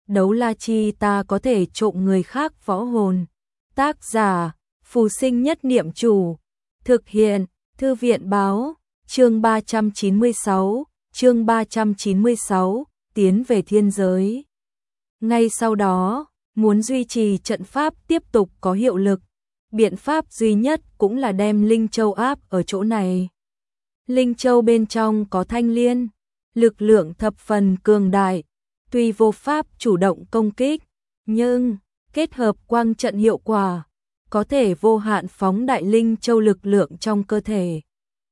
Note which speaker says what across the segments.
Speaker 1: đấu la chi ta có thể trộm người khác võ hồn. Tác giả, Phù Sinh Nhất Niệm Chủ. Thực hiện, Thư viện báo, chương 396, tiến về thiên giới. Ngay sau đó, muốn duy trì trận pháp tiếp tục có hiệu lực, biện pháp duy nhất cũng là đem Linh Châu áp ở chỗ này. Linh Châu bên trong có thanh liên, lực lượng thập phần cường đại, tuy vô pháp chủ động công kích, nhưng kết hợp quang trận hiệu quả, có thể vô hạn phóng đại Linh Châu lực lượng trong cơ thể.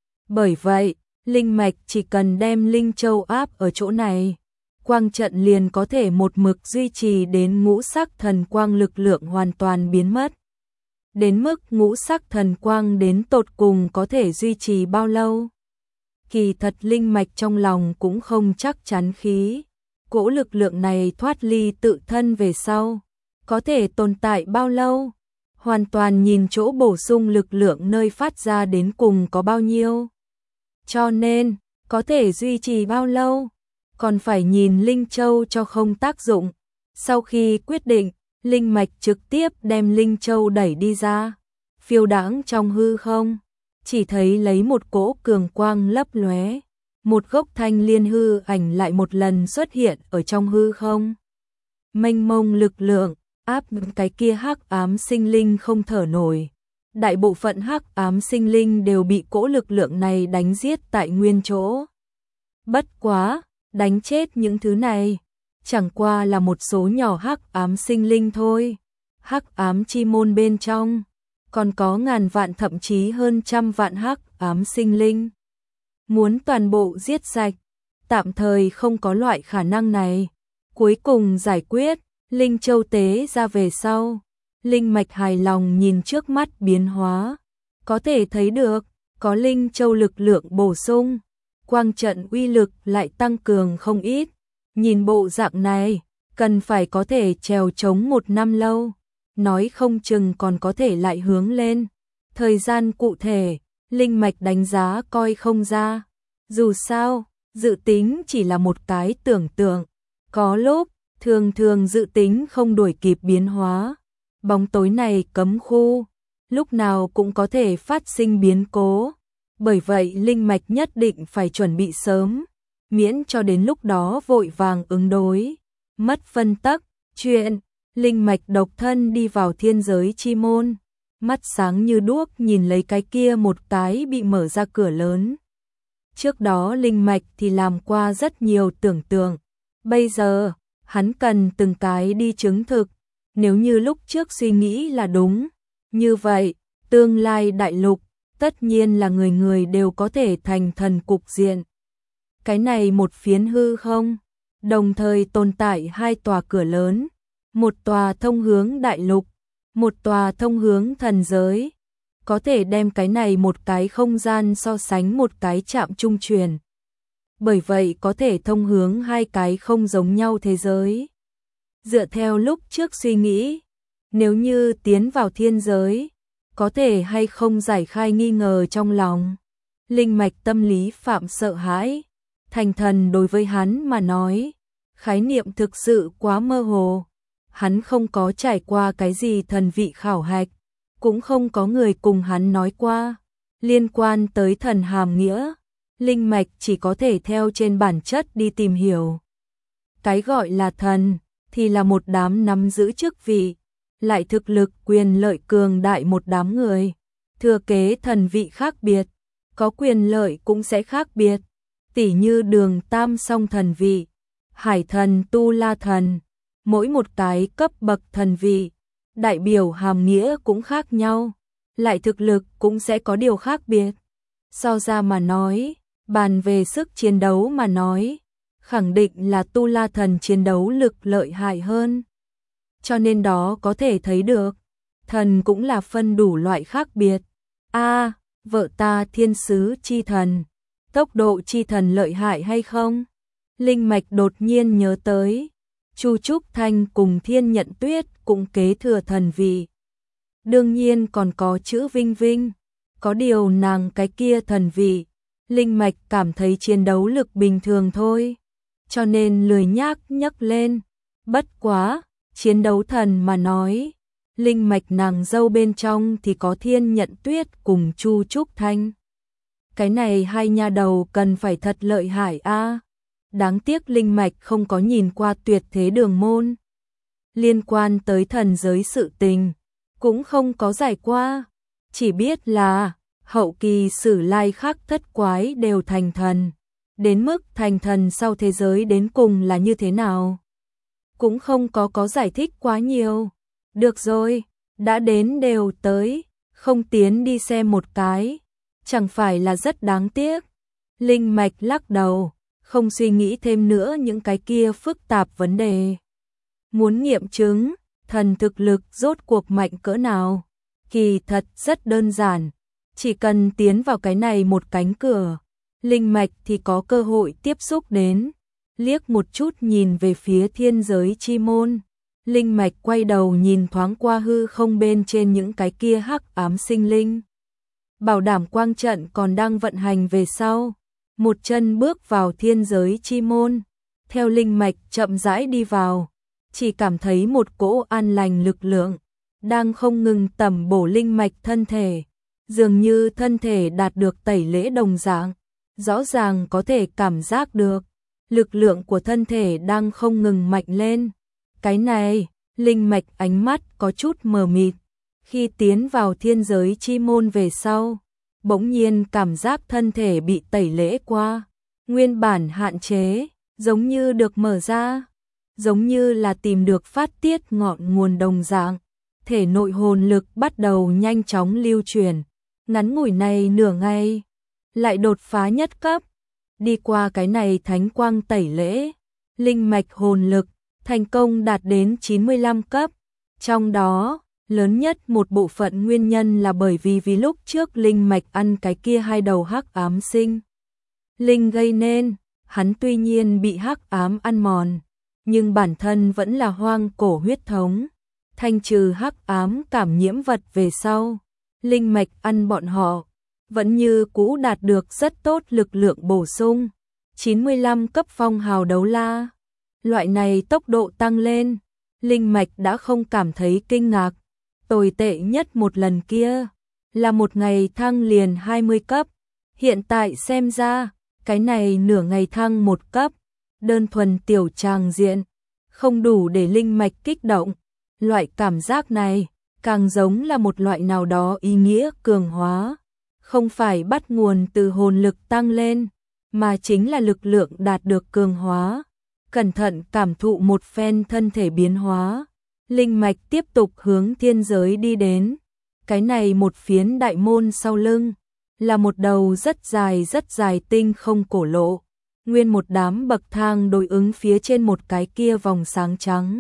Speaker 1: Bởi vậy, linh mạch chỉ cần đem Linh Châu áp ở chỗ này, quang trận liền có thể một mực duy trì đến ngũ sắc thần quang lực lượng hoàn toàn biến mất. Đến mức ngũ sắc thần quang đến tột cùng có thể duy trì bao lâu? Kỳ thật linh mạch trong lòng cũng không chắc chắn khí. Cỗ lực lượng này thoát ly tự thân về sau, có thể tồn tại bao lâu? Hoàn toàn nhìn chỗ bổ sung lực lượng nơi phát ra đến cùng có bao nhiêu. Cho nên, có thể duy trì bao lâu? Còn phải nhìn Linh Châu cho không tác dụng. Sau khi quyết định, linh mạch trực tiếp đem Linh Châu đẩy đi ra, phiêu đãng trong hư không, chỉ thấy lấy một cỗ cường quang lấp lóe, một gốc thanh liên hư ảnh lại một lần xuất hiện ở trong hư không. Mênh mông lực lượng áp cái kia hắc ám sinh linh không thở nổi. Đại bộ phận hắc ám sinh linh đều bị cỗ lực lượng này đánh giết tại nguyên chỗ. Bất quá, đánh chết những thứ này chẳng qua là một số nhỏ hắc ám sinh linh thôi. Hắc ám chi môn bên trong còn có ngàn vạn thậm chí hơn trăm vạn hắc ám sinh linh. Muốn toàn bộ giết sạch, tạm thời không có loại khả năng này. Cuối cùng giải quyết, Linh Châu tế ra về sau, linh mạch hài lòng nhìn trước mắt biến hóa, có thể thấy được, có Linh Châu lực lượng bổ sung, quang trận uy lực lại tăng cường không ít. Nhìn bộ dạng này, cần phải có thể trèo chống 1 năm lâu, nói không chừng còn có thể lại hướng lên. Thời gian cụ thể, linh mạch đánh giá coi không ra. Dù sao, dự tính chỉ là một cái tưởng tượng. Có lúc, thường dự tính không đuổi kịp biến hóa. Bóng tối này cấm khu, lúc nào cũng có thể phát sinh biến cố. Bởi vậy linh mạch nhất định phải chuẩn bị sớm, miễn cho đến lúc đó vội vàng ứng đối, mất phân tắc. Chuyện, linh mạch độc thân đi vào thiên giới chi môn, mắt sáng như đuốc nhìn lấy cái kia một cái bị mở ra cửa lớn. Trước đó linh mạch thì làm qua rất nhiều tưởng tượng, bây giờ, hắn cần từng cái đi chứng thực, nếu như lúc trước suy nghĩ là đúng, như vậy, tương lai đại lục, tất nhiên là người người đều có thể thành thần cục diện. Cái này một phiến hư không, đồng thời tồn tại 2 tòa cửa lớn, một tòa thông hướng đại lục, một tòa thông hướng thần giới, có thể đem cái này một cái không gian so sánh một cái trạm trung truyền. Bởi vậy có thể thông hướng 2 cái không giống nhau thế giới. Dựa theo lúc trước suy nghĩ, nếu như tiến vào thiên giới, có thể hay không giải khai nghi ngờ trong lòng. Linh mạch tâm lý phạm sợ hãi. Thành thần đối với hắn mà nói, khái niệm thực sự quá mơ hồ. Hắn không có trải qua cái gì thần vị khảo hạch, cũng không có người cùng hắn nói qua. Liên quan tới thần hàm nghĩa, linh mạch chỉ có thể theo trên bản chất đi tìm hiểu. Cái gọi là thần, thì là một đám nắm giữ chức vị, lại thực lực quyền lợi cường đại một đám người. Thừa kế thần vị khác biệt, có quyền lợi cũng sẽ khác biệt. Tỉ như Đường Tam Song thần vị, Hải thần Tu La thần, mỗi một cái cấp bậc thần vị, đại biểu hàm nghĩa cũng khác nhau, lại thực lực cũng sẽ có điều khác biệt. So ra mà nói, bàn về sức chiến đấu mà nói, khẳng định là Tu La thần chiến đấu lực lợi hại hơn. Cho nên đó có thể thấy được, thần cũng là phân đủ loại khác biệt. Vợ ta thiên sứ chi thần, tốc độ chi thần lợi hại hay không? Linh mạch đột nhiên nhớ tới, Chu Trúc Thanh cùng Thiên Nhận Tuyết cũng kế thừa thần vị. Đương nhiên còn có chữ Vinh Vinh, có điều nàng cái kia thần vị, linh mạch cảm thấy chiến đấu lực bình thường thôi, cho nên lười nhác nhấc lên. Bất quá, chiến đấu thần mà nói, linh mạch nàng dâu bên trong thì có Thiên Nhận Tuyết cùng Chu Trúc Thanh. Cái này hai nha đầu cần phải thật lợi hại a. Đáng tiếc linh mạch không có nhìn qua Tuyệt Thế Đường môn. Liên quan tới thần giới sự tình, cũng không có giải qua, chỉ biết là hậu kỳ Sử Lai Khắc thất quái đều thành thần, đến mức thành thần sau thế giới đến cùng là như thế nào, cũng không có giải thích quá nhiều. Được rồi, đã đến đều tới, không tiến đi xem một cái, chẳng phải là rất đáng tiếc. Linh mạch lắc đầu, không suy nghĩ thêm nữa những cái kia phức tạp vấn đề. Muốn nghiệm chứng thần thực lực rốt cuộc mạnh cỡ nào, kỳ thật rất đơn giản, chỉ cần tiến vào cái này một cánh cửa, linh mạch thì có cơ hội tiếp xúc đến. Liếc một chút nhìn về phía thiên giới chi môn, linh mạch quay đầu nhìn thoáng qua hư không bên trên những cái kia hắc ám sinh linh. Bảo đảm quang trận còn đang vận hành về sau, một chân bước vào thiên giới chi môn, theo linh mạch chậm rãi đi vào, chỉ cảm thấy một cỗ an lành lực lượng đang không ngừng tẩm bổ linh mạch thân thể, dường như thân thể đạt được tẩy lễ đồng dạng, rõ ràng có thể cảm giác được lực lượng của thân thể đang không ngừng mạnh lên. Cái này, linh mạch ánh mắt có chút mờ mịt, khi tiến vào thiên giới chi môn về sau, bỗng nhiên cảm giác thân thể bị tẩy lễ qua, nguyên bản hạn chế, giống như được mở ra, giống như là tìm được phát tiết ngọn nguồn đồng dạng, thể nội hồn lực bắt đầu nhanh chóng lưu truyền, ngắn ngủi này nửa ngày, lại đột phá nhất cấp. Đi qua cái này thánh quang tẩy lễ, linh mạch hồn lực thành công đạt đến 95 cấp, trong đó lớn nhất một bộ phận nguyên nhân là bởi vì lúc trước linh mạch ăn cái kia hai đầu hắc ám sinh linh gây nên, hắn tuy nhiên bị hắc ám ăn mòn, nhưng bản thân vẫn là hoang cổ huyết thống, thanh trừ hắc ám cảm nhiễm vật về sau, linh mạch ăn bọn họ vẫn như cũ đạt được rất tốt lực lượng bổ sung, 95 cấp phong hào đấu la. Loại này tốc độ tăng lên, linh mạch đã không cảm thấy kinh ngạc. Tồi tệ nhất một lần kia là một ngày thăng liền 20 cấp, hiện tại xem ra, cái này nửa ngày thăng một cấp, đơn thuần tiểu tràng diện, không đủ để linh mạch kích động. Loại cảm giác này càng giống là một loại nào đó ý nghĩa cường hóa, không phải bắt nguồn từ hồn lực tăng lên, mà chính là lực lượng đạt được cường hóa. Cẩn thận cảm thụ một phen thân thể biến hóa, linh mạch tiếp tục hướng thiên giới đi đến. Cái này một phiến đại môn sau lưng, là một đầu rất dài tinh không cổ lộ, nguyên một đám bậc thang đối ứng phía trên một cái kia vòng sáng trắng.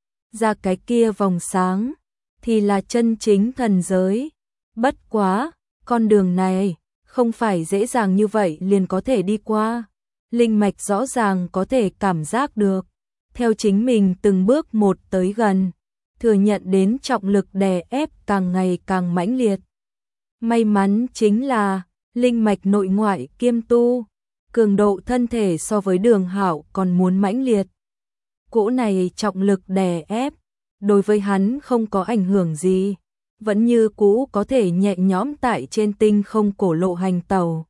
Speaker 1: Ra cái kia vòng sáng, thì là chân chính thần giới. Bất quá, con đường này, không phải dễ dàng như vậy liền có thể đi qua. Linh mạch rõ ràng có thể cảm giác được, theo chính mình từng bước một tới gần, thừa nhận đến trọng lực đè ép càng ngày càng mãnh liệt. May mắn chính là, linh mạch nội ngoại kiêm tu, cường độ thân thể so với Đường Hạo còn muốn mãnh liệt. Cỗ này trọng lực đè ép, đối với hắn không có ảnh hưởng gì, vẫn như cũ có thể nhẹ nhõm tại trên tinh không cổ lộ hành tàu.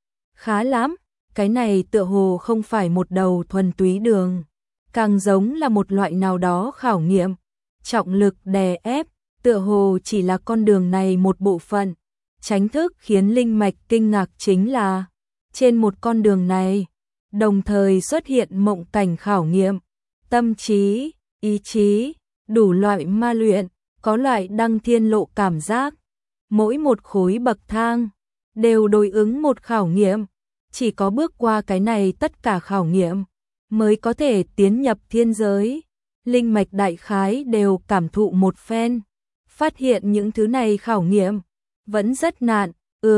Speaker 1: Khá lắm, cái này tựa hồ không phải một đầu thuần túy đường, càng giống là một loại nào đó khảo nghiệm. Trọng lực đè ép, tựa hồ chỉ là con đường này một bộ phận. Chánh thức khiến linh mạch kinh ngạc chính là, trên một con đường này, đồng thời xuất hiện mộng cảnh khảo nghiệm, tâm trí, ý chí, đủ loại ma luyện, có loại đăng thiên lộ cảm giác. Mỗi một khối bậc thang, đều đối ứng một khảo nghiệm. Chỉ có bước qua cái này tất cả khảo nghiệm, mới có thể tiến nhập thiên giới. Linh mạch đại khái đều cảm thụ một phen, phát hiện những thứ này khảo nghiệm vẫn rất nạn.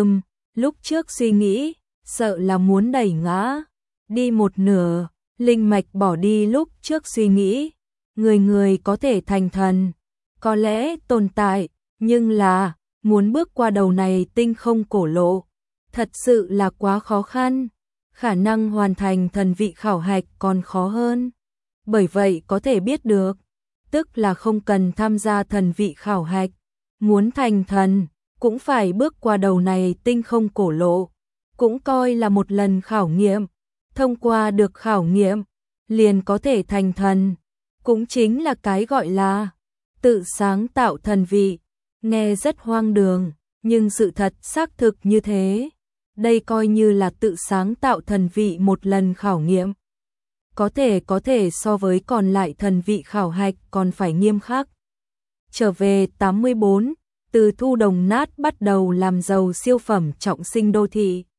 Speaker 1: Lúc trước suy nghĩ, sợ là muốn đẩy ngã, đi một nửa, linh mạch bỏ đi lúc trước suy nghĩ, người có thể thành thần, có lẽ tồn tại, nhưng là, muốn bước qua đầu này tinh không cổ lộ, thật sự là quá khó khăn, khả năng hoàn thành thần vị khảo hạch còn khó hơn. bởi vậy có thể biết được, tức là không cần tham gia thần vị khảo hạch, muốn thành thần, cũng phải bước qua đầu này tinh không cổ lộ, cũng coi là một lần khảo nghiệm, thông qua được khảo nghiệm, liền có thể thành thần, cũng chính là cái gọi là tự sáng tạo thần vị, nghe rất hoang đường, nhưng sự thật xác thực như thế, đây coi như là tự sáng tạo thần vị một lần khảo nghiệm. Có thể so với còn lại thần vị khảo hạch còn phải nghiêm khắc. Trở về 84, từ thu đồng nát bắt đầu làm giàu siêu phẩm trọng sinh đô thị.